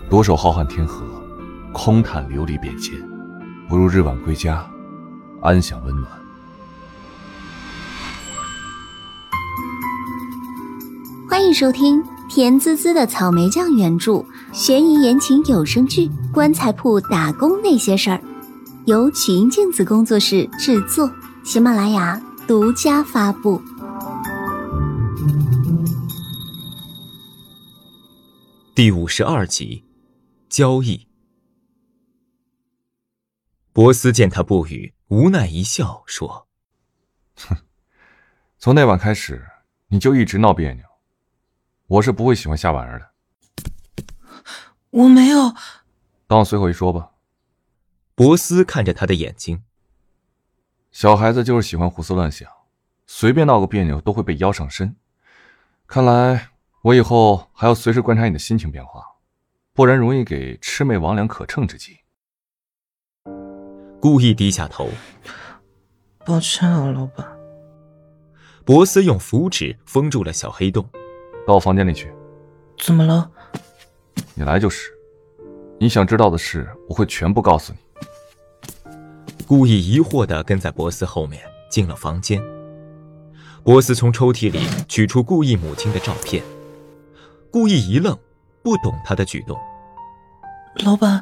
独守浩瀚天河，空叹流离变迁，不如日晚归家，安享温暖。 欢迎收听甜滋滋的草莓酱原著悬疑言情有声剧《棺材铺打工那些事儿》，由曲音镜子工作室制作，喜马拉雅独家发布。 第52集，交易。博斯见他不语，无奈一笑，说：“ 哼，从那晚开始，你就一直闹别扭，我是不会喜欢下玩意儿的。” 我没有。 当我随口一说吧。 博斯看着他的眼睛。 小孩子就是喜欢胡思乱想，随便闹个别扭都会被邀上身。看来我以后还要随时观察你的心情变化，不然容易给魑魅魍魉可乘之机。 故意低下头。 抱歉啊，老板。 博斯用符纸封住了小黑洞。 到我房间里去。 怎么了？ 你来就是。你想知道的事，我会全部告诉你。 故意疑惑地跟在博斯后面进了房间。博斯从抽屉里取出顾意母亲的照片。顾意一愣，不懂他的举动。 老板。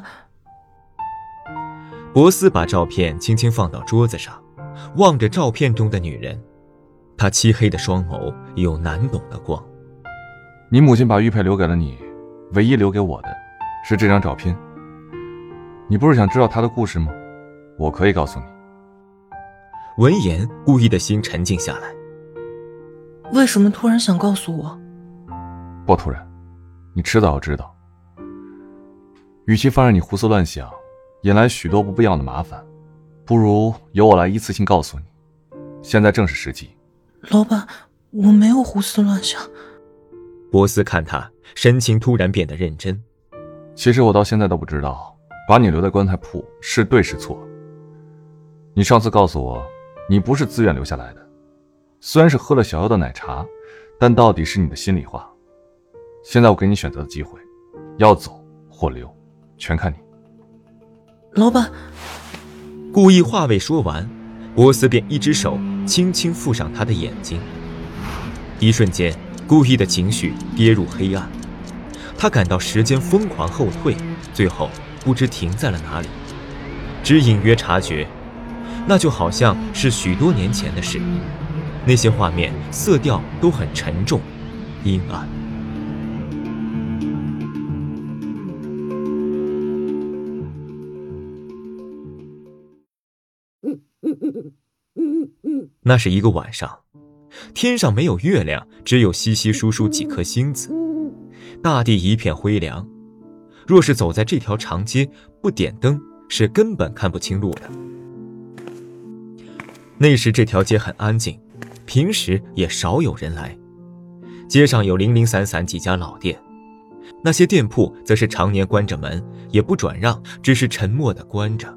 博斯把照片轻轻放到桌子上，望着照片中的女人，她漆黑的双眸有难懂的光。 你母亲把玉佩留给了你，唯一留给我的是这张照片。你不是想知道她的故事吗？我可以告诉你。 闻言，顾意的心沉静下来。 为什么突然想告诉我？ 不突然，你迟早要知道。与其放任你胡思乱想，引来许多不必要的麻烦，不如由我来一次性告诉你。现在正是时机。 老板，我没有胡思乱想。 博斯看他，神情突然变得认真。 其实我到现在都不知道，把你留在棺材铺是对是错。你上次告诉我，你不是自愿留下来的，虽然是喝了小妖的奶茶，但到底是你的心里话。现在我给你选择的机会，要走或留，全看你。 老板。 故意话未说完，博斯便一只手轻轻覆上他的眼睛。一瞬间，故意的情绪跌入黑暗，他感到时间疯狂后退，最后不知停在了哪里，只隐约察觉，那就好像是许多年前的事。那些画面色调都很沉重阴暗。那是一个晚上，天上没有月亮，只有稀稀疏疏几颗星子，大地一片灰凉。若是走在这条长街，不点灯是根本看不清路的。那时这条街很安静，平时也少有人来。街上有零零散散几家老店，那些店铺则是常年关着门，也不转让，只是沉默地关着。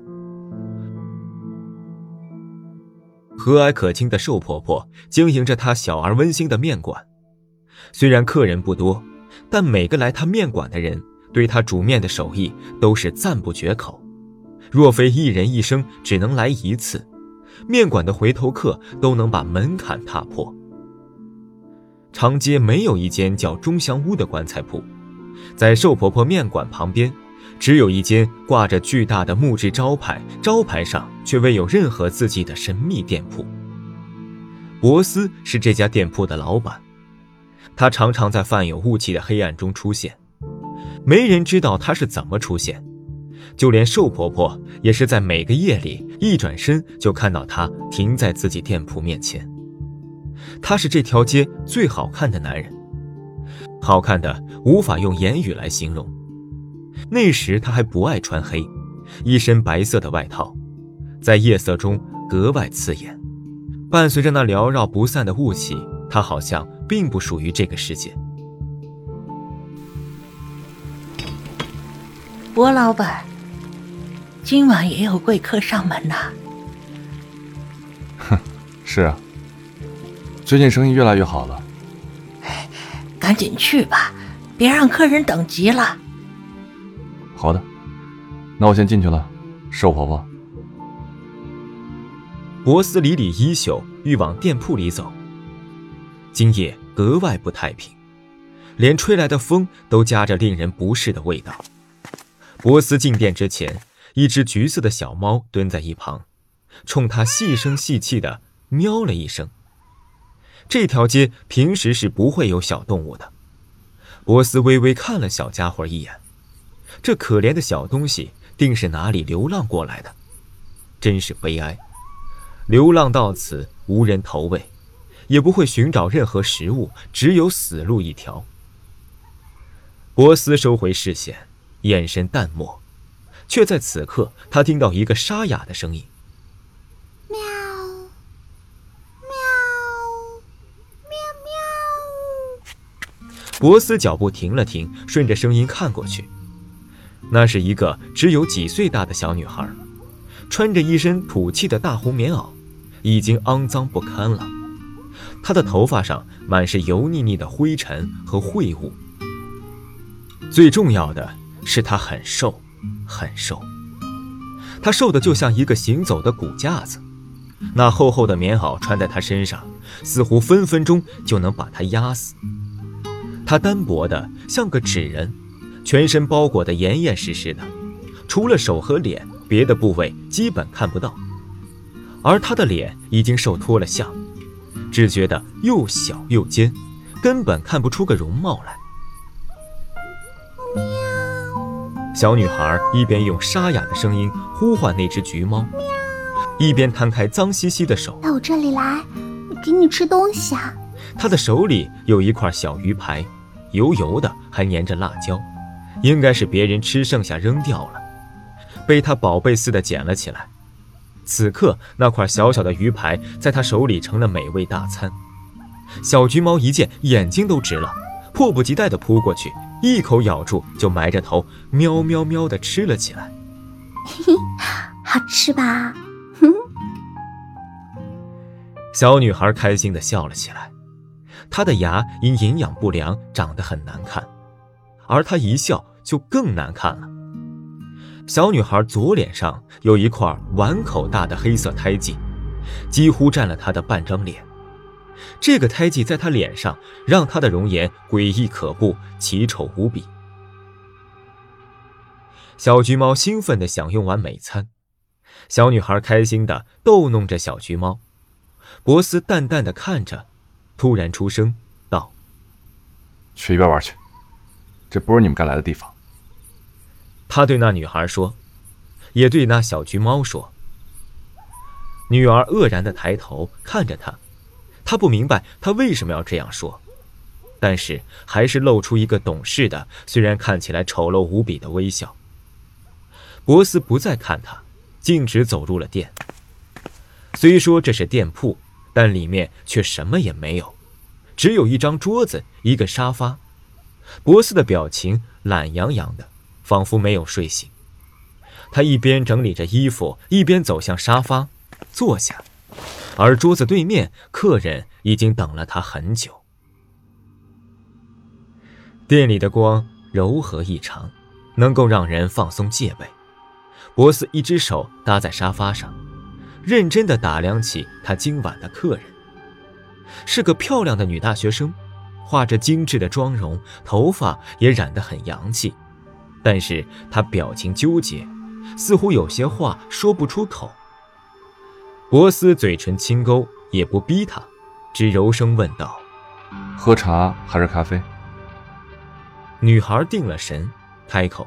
和蔼可亲的瘦婆婆经营着她小而温馨的面馆，虽然客人不多，但每个来她面馆的人对她煮面的手艺都是赞不绝口。若非一人一生只能来一次，面馆的回头客都能把门槛踏破。长街没有一间叫中香屋的棺材铺，在瘦婆婆面馆旁边只有一间挂着巨大的木质招牌，招牌上却未有任何字迹的神秘店铺。博斯是这家店铺的老板，他常常在泛有雾气的黑暗中出现，没人知道他是怎么出现，就连瘦婆婆也是在每个夜里一转身就看到他停在自己店铺面前。他是这条街最好看的男人，好看的无法用言语来形容。那时他还不爱穿黑，一身白色的外套，在夜色中格外刺眼。伴随着那缭绕不散的雾气，他好像并不属于这个世界。 博老板，今晚也有贵客上门呐。 哼，是啊，最近生意越来越好了。 赶紧去吧，别让客人等急了。 好的，那我先进去了，寿婆婆。 博斯理理衣袖，欲往店铺里走。今夜格外不太平，连吹来的风都夹着令人不适的味道。博斯进店之前，一只橘色的小猫蹲在一旁，冲他细声细气地喵了一声。这条街平时是不会有小动物的。博斯微微看了小家伙一眼，这可怜的小东西定是哪里流浪过来的，真是悲哀。流浪到此无人投喂，也不会寻找任何食物，只有死路一条。博斯收回视线，眼神淡漠，却在此刻他听到一个沙哑的声音： 喵喵喵喵。 博斯脚步停了停，顺着声音看过去，那是一个只有几岁大的小女孩，穿着一身土气的大红棉袄，已经肮脏不堪了。她的头发上满是油腻腻的灰尘和秽物。最重要的是她很瘦，很瘦。她瘦的就像一个行走的骨架子，那厚厚的棉袄穿在她身上，似乎分分钟就能把她压死。她单薄的像个纸人，全身包裹得严严实实的，除了手和脸，别的部位基本看不到。而她的脸已经瘦脱了相，只觉得又小又尖，根本看不出个容貌来。小女孩一边用沙哑的声音呼唤那只橘猫，一边摊开脏兮兮的手：“ 到我这里来，我给你吃东西啊！” 她的手里有一块小鱼排，油油的，还粘着辣椒，应该是别人吃剩下扔掉了，被她宝贝似的捡了起来。此刻那块小小的鱼排在她手里成了美味大餐。小橘猫一见，眼睛都直了，迫不及待地扑过去，一口咬住，就埋着头喵喵喵地吃了起来。 嘿嘿，好吃吧？ 小女孩开心地笑了起来，她的牙因营养不良长得很难看，而她一笑就更难看了。小女孩左脸上有一块碗口大的黑色胎记，几乎占了她的半张脸。这个胎记在她脸上，让她的容颜诡异可怖，奇丑无比。小橘猫兴奋地享用完美餐，小女孩开心地逗弄着小橘猫。博斯淡淡地看着，突然出声道：“ 去一边玩去，这不是你们该来的地方。” 他对那女孩说，也对那小橘猫说。女儿愕然地抬头看着他，她不明白他为什么要这样说，但是还是露出一个懂事的，虽然看起来丑陋无比的微笑。博斯不再看他，径直走入了店。虽说这是店铺，但里面却什么也没有，只有一张桌子，一个沙发。博斯的表情懒洋洋的，仿佛没有睡醒。他一边整理着衣服，一边走向沙发坐下，而桌子对面客人已经等了他很久。店里的光柔和异常，能够让人放松戒备。博斯一只手搭在沙发上，认真地打量起他今晚的客人。是个漂亮的女大学生，画着精致的妆容，头发也染得很洋气，但是她表情纠结，似乎有些话说不出口。博斯嘴唇轻勾，也不逼她，只柔声问道：“ 喝茶还是咖啡？” 女孩定了神，开口：“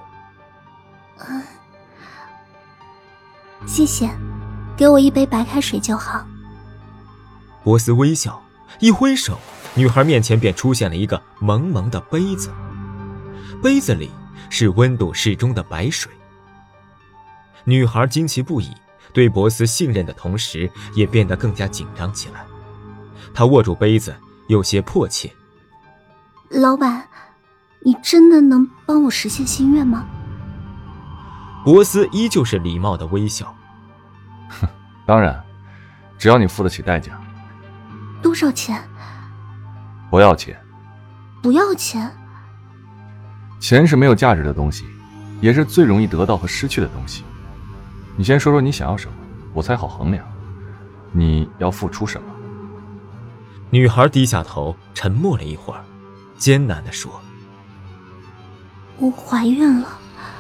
谢谢，给我一杯白开水就好。” 博斯微笑，一挥手，女孩面前便出现了一个萌萌的杯子，杯子里是温度适中的白水。女孩惊奇不已，对博斯信任的同时，也变得更加紧张起来。她握住杯子，有些迫切：“ 老板，你真的能帮我实现心愿吗？” 博斯依旧是礼貌的微笑：“ 当然，只要你付得起代价。”“ 多少钱？”“ 不要钱。”“ 不要钱？”“ 钱是没有价值的东西， 也是最容易得到和失去的东西。你先说说你想要什么，我才好衡量你要付出什么。 女孩低下头，沉默了一会儿，艰难地说： 我怀孕了。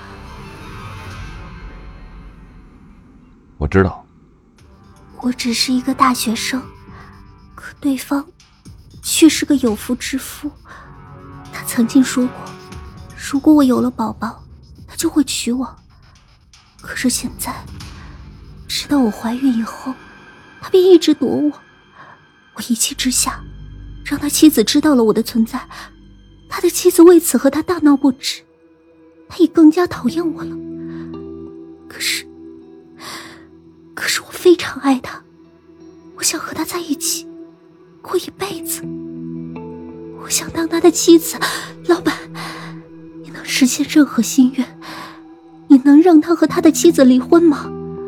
我知道。 我只是一个大学生，可对方却是个有妇之夫。他曾经说过，如果我有了宝宝，他就会娶我。可是现在，直到我怀孕以后，他便一直躲我。我一气之下，让他妻子知道了我的存在，他的妻子为此和他大闹不止，他也更加讨厌我了。可是我非常爱他，我想和他在一起，过一辈子。我想当他的妻子。老板，你能实现任何心愿？你能让他和他的妻子离婚吗？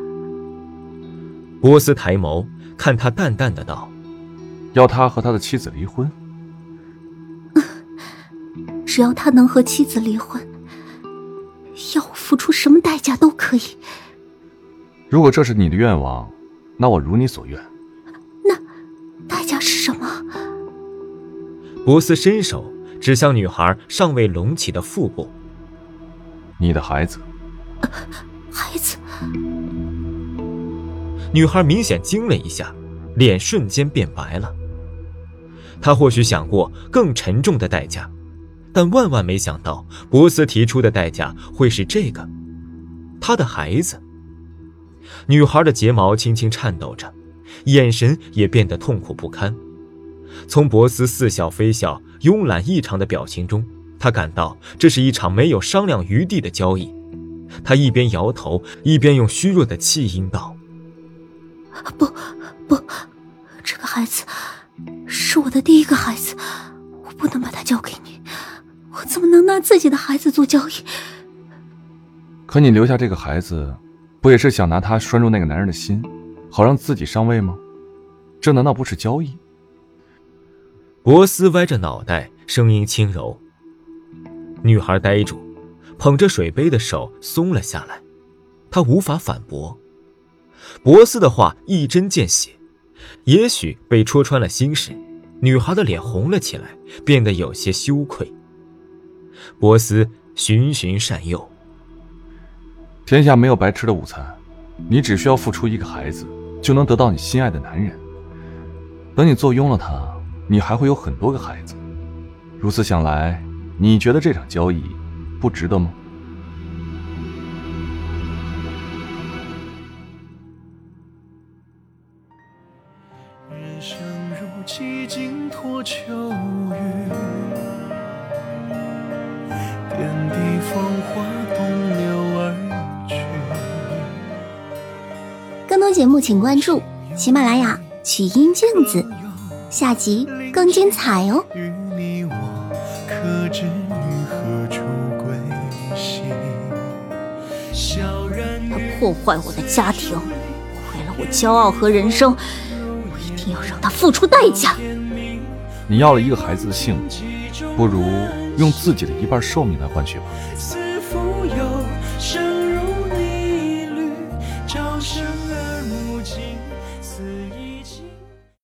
波斯抬眸看他，淡淡的道： 要他和他的妻子离婚？ 只要他能和妻子离婚，要我付出什么代价都可以。 如果这是你的愿望，那我如你所愿。 那代价是什么？ 波斯伸手指向女孩尚未隆起的腹部。 你的孩子。 孩子？ 女孩明显惊了一下，脸瞬间变白了。她或许想过更沉重的代价，但万万没想到波斯提出的代价会是这个，她的孩子。女孩的睫毛轻轻颤抖着，眼神也变得痛苦不堪。从博斯似笑非笑、慵懒异常的表情中，他感到这是一场没有商量余地的交易。他一边摇头，一边用虚弱的气音道： 不，这个孩子是我的第一个孩子，我不能把他交给你，我怎么能拿自己的孩子做交易？ 可你留下这个孩子，不也是想拿他拴住那个男人的心，好让自己上位吗？这难道不是交易？ 博斯歪着脑袋，声音轻柔。女孩呆住，捧着水杯的手松了下来，她无法反驳。博斯的话一针见血，也许被戳穿了心事，女孩的脸红了起来，变得有些羞愧。博斯循循善诱： 天下没有白吃的午餐，你只需要付出一个孩子，就能得到你心爱的男人。等你坐拥了他，你还会有很多个孩子。如此想来，你觉得这场交易不值得吗？ 人生如寂静托秋雨，点滴芳华东流而去。 更多节目请关注喜马拉雅曲音镜子，下集更精彩哦。 与你我可知于何处归西？ 他破坏我的家庭，毁了我骄傲和人生，我一定要让他付出代价。 你要了一个孩子的性命，不如用自己的一半寿命来换取吧。